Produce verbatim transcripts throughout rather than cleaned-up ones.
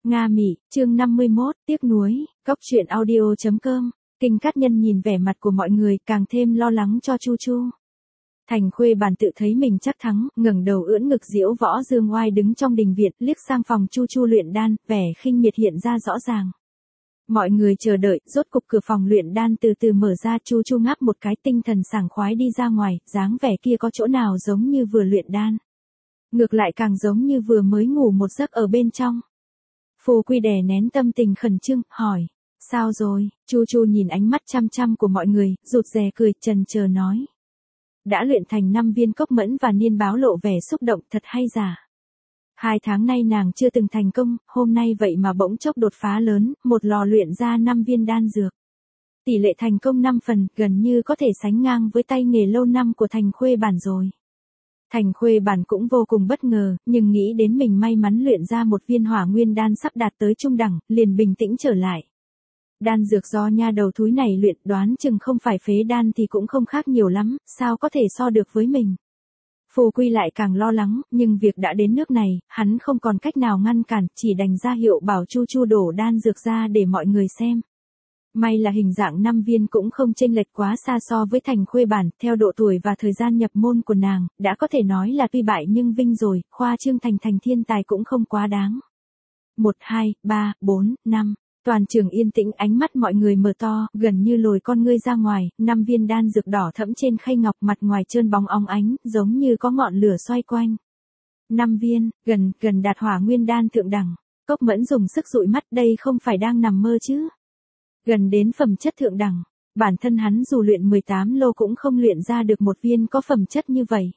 Nga Mị, chương năm mươi mốt, tiếc nuối, cốc truyện audio chấm com. Kinh Cát Nhân nhìn vẻ mặt của mọi người càng thêm lo lắng cho Chu Chu. Thành Khuê Bản tự thấy mình chắc thắng, ngẩng đầu ưỡn ngực diễu võ dương oai đứng trong đình viện, liếc sang phòng Chu Chu luyện đan, vẻ khinh miệt hiện ra rõ ràng. Mọi người chờ đợi, rốt cục cửa phòng luyện đan từ từ mở ra, Chu Chu ngáp một cái, tinh thần sảng khoái đi ra ngoài, dáng vẻ kia có chỗ nào giống như vừa luyện đan. Ngược lại càng giống như vừa mới ngủ một giấc ở bên trong. Phù Quy đè nén tâm tình khẩn trương, hỏi, sao rồi? Chu Chu nhìn ánh mắt chăm chăm của mọi người, rụt rè cười, chần chờ nói. Đã luyện thành năm viên cốc mẫn và Niên Báo lộ vẻ xúc động, thật hay giả. Hai tháng nay nàng chưa từng thành công, hôm nay vậy mà bỗng chốc đột phá lớn, một lò luyện ra năm viên đan dược. Tỷ lệ thành công năm phần, gần như có thể sánh ngang với tay nghề lâu năm của Thành Khuê Bản rồi. Thành Khuê Bản cũng vô cùng bất ngờ, nhưng nghĩ đến mình may mắn luyện ra một viên hỏa nguyên đan sắp đạt tới trung đẳng, liền bình tĩnh trở lại. Đan dược do nha đầu thúi này luyện, đoán chừng không phải phế đan thì cũng không khác nhiều lắm, sao có thể so được với mình. Phù Quy lại càng lo lắng, nhưng việc đã đến nước này, hắn không còn cách nào ngăn cản, chỉ đành ra hiệu bảo Chu Chu đổ đan dược ra để mọi người xem. May là hình dạng năm viên cũng không chênh lệch quá xa so với Thành Khuê Bản, theo độ tuổi và thời gian nhập môn của nàng, đã có thể nói là tuy bại nhưng vinh rồi, khoa trương thành thành thiên tài cũng không quá đáng. Một, hai, ba, bốn, năm, toàn trường yên tĩnh, ánh mắt mọi người mở to, gần như lồi con ngươi ra ngoài, năm viên đan dược đỏ thẫm trên khay ngọc, mặt ngoài trơn bóng óng ánh, giống như có ngọn lửa xoay quanh. Năm viên, gần, gần đạt hỏa nguyên đan thượng đẳng. Cốc Mẫn dùng sức dụi mắt, đây không phải đang nằm mơ chứ. Gần đến phẩm chất thượng đẳng, bản thân hắn dù luyện mười tám lô cũng không luyện ra được một viên có phẩm chất như vậy.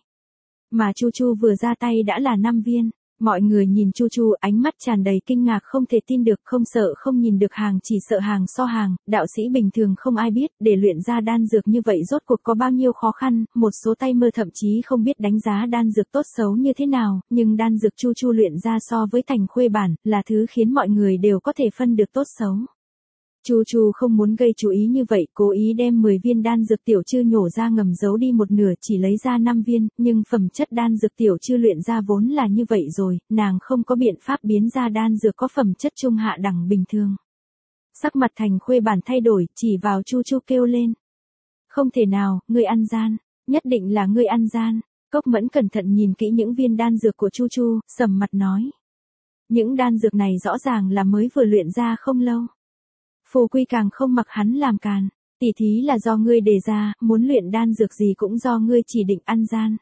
Mà Chu Chu vừa ra tay đã là năm viên. Mọi người nhìn Chu Chu, ánh mắt tràn đầy kinh ngạc, không thể tin được, không sợ không nhìn được hàng, chỉ sợ hàng so hàng, đạo sĩ bình thường không ai biết, để luyện ra đan dược như vậy rốt cuộc có bao nhiêu khó khăn, một số tay mơ thậm chí không biết đánh giá đan dược tốt xấu như thế nào, nhưng đan dược Chu Chu luyện ra so với Thành Khuê Bản, là thứ khiến mọi người đều có thể phân được tốt xấu. Chu Chu không muốn gây chú ý như vậy, cố ý đem mười viên đan dược tiểu chư nhổ ra ngầm giấu đi một nửa, chỉ lấy ra năm viên, nhưng phẩm chất đan dược tiểu chư luyện ra vốn là như vậy rồi, nàng không có biện pháp biến ra đan dược có phẩm chất trung hạ đẳng bình thường. Sắc mặt Thành Khuê Bản thay đổi, chỉ vào Chu Chu kêu lên. Không thể nào, ngươi ăn gian, nhất định là ngươi ăn gian. Cốc Mẫn cẩn thận nhìn kỹ những viên đan dược của Chu Chu, sầm mặt nói. Những đan dược này rõ ràng là mới vừa luyện ra không lâu. Phù Quy càng không mặc hắn làm càn, tỉ thí là do ngươi đề ra, muốn luyện đan dược gì cũng do ngươi chỉ định, ăn gian.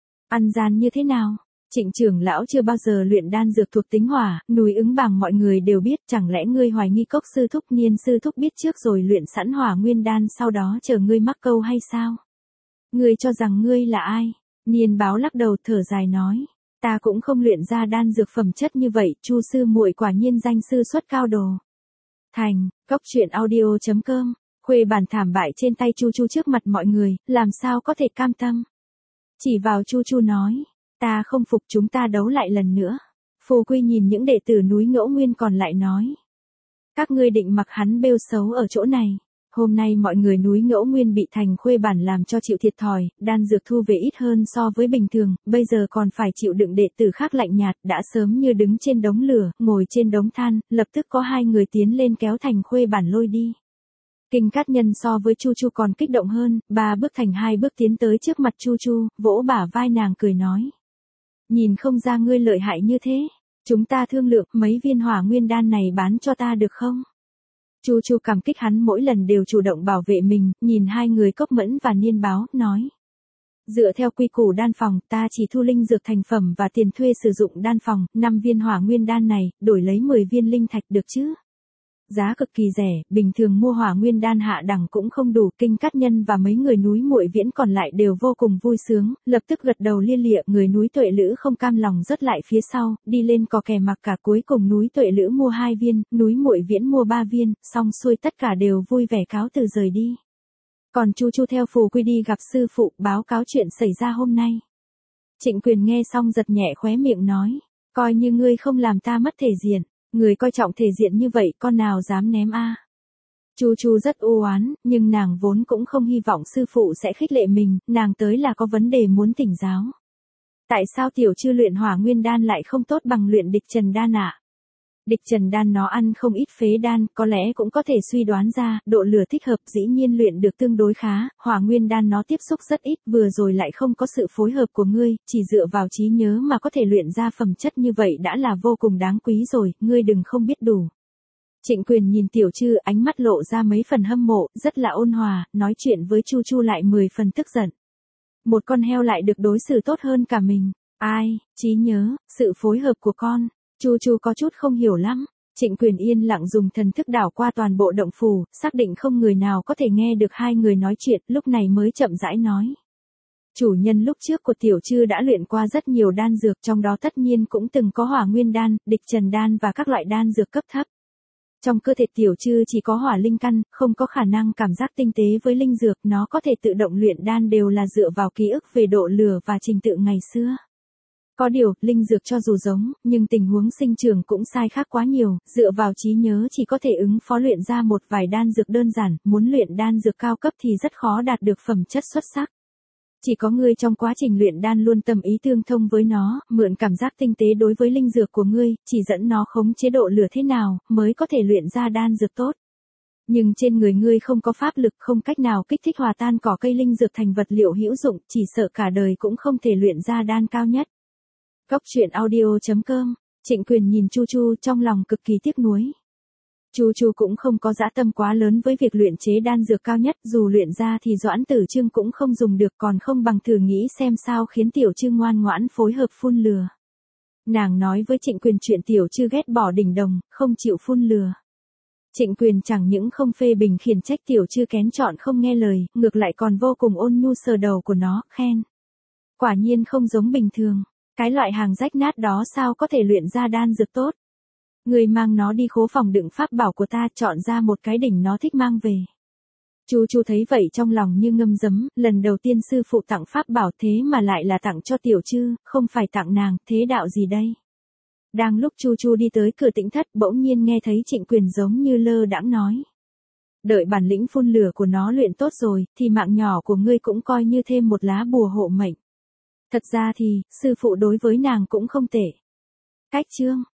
Ăn gian như thế nào? Trịnh trưởng lão chưa bao giờ luyện đan dược thuộc tính hỏa, núi Ứng Bàng mọi người đều biết, chẳng lẽ ngươi hoài nghi Cốc sư thúc Niên sư thúc biết trước rồi luyện sẵn hỏa nguyên đan sau đó chờ ngươi mắc câu hay sao? Ngươi cho rằng ngươi là ai? Niên Báo lắc đầu thở dài nói, ta cũng không luyện ra đan dược phẩm chất như vậy, Chu sư muội quả nhiên danh sư xuất cao đồ. Thành, cốc truyện audio chấm com, Khuê Bản thảm bại trên tay Chu Chu trước mặt mọi người, làm sao có thể cam tâm. Chỉ vào Chu Chu nói, ta không phục, chúng ta đấu lại lần nữa. Phù Quy nhìn những đệ tử núi Ngẫu Nguyên còn lại nói. Các ngươi định mặc hắn bêu xấu ở chỗ này. Hôm nay mọi người núi Ngẫu Nguyên bị Thành Khuê Bản làm cho chịu thiệt thòi, đan dược thu về ít hơn so với bình thường, bây giờ còn phải chịu đựng đệ tử khác lạnh nhạt, đã sớm như đứng trên đống lửa, ngồi trên đống than, lập tức có hai người tiến lên kéo Thành Khuê Bản lôi đi. Kinh Cát Nhân so với Chu Chu còn kích động hơn, ba bước thành hai bước tiến tới trước mặt Chu Chu, vỗ bả vai nàng cười nói. Nhìn không ra ngươi lợi hại như thế, chúng ta thương lượng mấy viên hỏa nguyên đan này bán cho ta được không? Chu Chu cảm kích hắn mỗi lần đều chủ động bảo vệ mình, nhìn hai người Cốc Mẫn và Niên Báo, nói. Dựa theo quy củ đan phòng, ta chỉ thu linh dược thành phẩm và tiền thuê sử dụng đan phòng, năm viên hỏa nguyên đan này, đổi lấy mười viên linh thạch được chứ? Giá cực kỳ rẻ, bình thường mua hỏa nguyên đan hạ đẳng cũng không đủ. Kinh Cát Nhân và mấy người núi Muội Viễn còn lại đều vô cùng vui sướng, lập tức gật đầu lia lịa. Người núi Tuệ Lữ không cam lòng rớt lại phía sau, đi lên cò kè mặc cả, cuối cùng núi Tuệ Lữ mua hai viên, núi Muội Viễn mua ba viên, xong xuôi tất cả đều vui vẻ cáo từ rời đi. Còn Chu Chu theo Phù Quy đi gặp sư phụ, báo cáo chuyện xảy ra hôm nay. Trịnh Quyền nghe xong giật nhẹ khóe miệng nói, coi như ngươi không làm ta mất thể diện. Người coi trọng thể diện như vậy, con nào dám ném a? Chu Chu rất u oán, nhưng nàng vốn cũng không hy vọng sư phụ sẽ khích lệ mình, nàng tới là có vấn đề muốn thỉnh giáo. Tại sao tiểu chư luyện hỏa nguyên đan lại không tốt bằng luyện địch trần đan ạ? Địch Trần Đan nó ăn không ít phế đan, có lẽ cũng có thể suy đoán ra, độ lửa thích hợp dĩ nhiên luyện được tương đối khá, hỏa nguyên đan nó tiếp xúc rất ít, vừa rồi lại không có sự phối hợp của ngươi, chỉ dựa vào trí nhớ mà có thể luyện ra phẩm chất như vậy đã là vô cùng đáng quý rồi, ngươi đừng không biết đủ. Trịnh Quyền nhìn Tiểu Trư, ánh mắt lộ ra mấy phần hâm mộ, rất là ôn hòa, nói chuyện với Chu Chu lại mười phần tức giận. Một con heo lại được đối xử tốt hơn cả mình, ai, trí nhớ, sự phối hợp của con. Chu Chu có chút không hiểu lắm. Trịnh Quyền yên lặng dùng thần thức đảo qua toàn bộ động phủ, xác định không người nào có thể nghe được hai người nói chuyện, lúc này mới chậm rãi nói. Chủ nhân lúc trước của Tiểu Trư đã luyện qua rất nhiều đan dược, trong đó tất nhiên cũng từng có hỏa nguyên đan, địch trần đan và các loại đan dược cấp thấp. Trong cơ thể Tiểu Trư chỉ có hỏa linh căn, không có khả năng cảm giác tinh tế với linh dược, nó có thể tự động luyện đan đều là dựa vào ký ức về độ lửa và trình tự ngày xưa. Có điều, linh dược cho dù giống, nhưng tình huống sinh trưởng cũng sai khác quá nhiều, dựa vào trí nhớ chỉ có thể ứng phó luyện ra một vài đan dược đơn giản, muốn luyện đan dược cao cấp thì rất khó đạt được phẩm chất xuất sắc. Chỉ có ngươi trong quá trình luyện đan luôn tâm ý tương thông với nó, mượn cảm giác tinh tế đối với linh dược của ngươi, chỉ dẫn nó khống chế độ lửa thế nào, mới có thể luyện ra đan dược tốt. Nhưng trên người ngươi không có pháp lực, không cách nào kích thích hòa tan cỏ cây linh dược thành vật liệu hữu dụng, chỉ sợ cả đời cũng không thể luyện ra đan cao nhất. Góc truyện audio chấm com, Trịnh Quyền nhìn Chu Chu trong lòng cực kỳ tiếc nuối. Chu Chu cũng không có dã tâm quá lớn với việc luyện chế đan dược cao nhất, dù luyện ra thì Doãn Tử Trương cũng không dùng được, còn không bằng thử nghĩ xem sao khiến Tiểu Trư ngoan ngoãn phối hợp phun lừa. Nàng nói với Trịnh Quyền chuyện Tiểu Trư ghét bỏ đỉnh đồng, không chịu phun lừa. Trịnh Quyền chẳng những không phê bình khiển trách Tiểu Trư kén chọn không nghe lời, ngược lại còn vô cùng ôn nhu sờ đầu của nó, khen. Quả nhiên không giống bình thường. Cái loại hàng rách nát đó sao có thể luyện ra đan dược tốt. Người mang nó đi khố phòng đựng pháp bảo của ta, chọn ra một cái đỉnh nó thích mang về. Chu Chu thấy vậy trong lòng như ngâm giấm, lần đầu tiên sư phụ tặng pháp bảo thế mà lại là tặng cho Tiểu Trư, không phải tặng nàng, thế đạo gì đây? Đang lúc Chu Chu đi tới cửa Tĩnh Thất, bỗng nhiên nghe thấy Trịnh Quyền giống như lơ đãng nói. Đợi bản lĩnh phun lửa của nó luyện tốt rồi, thì mạng nhỏ của ngươi cũng coi như thêm một lá bùa hộ mệnh. Thật ra thì, sư phụ đối với nàng cũng không tệ. Cách chương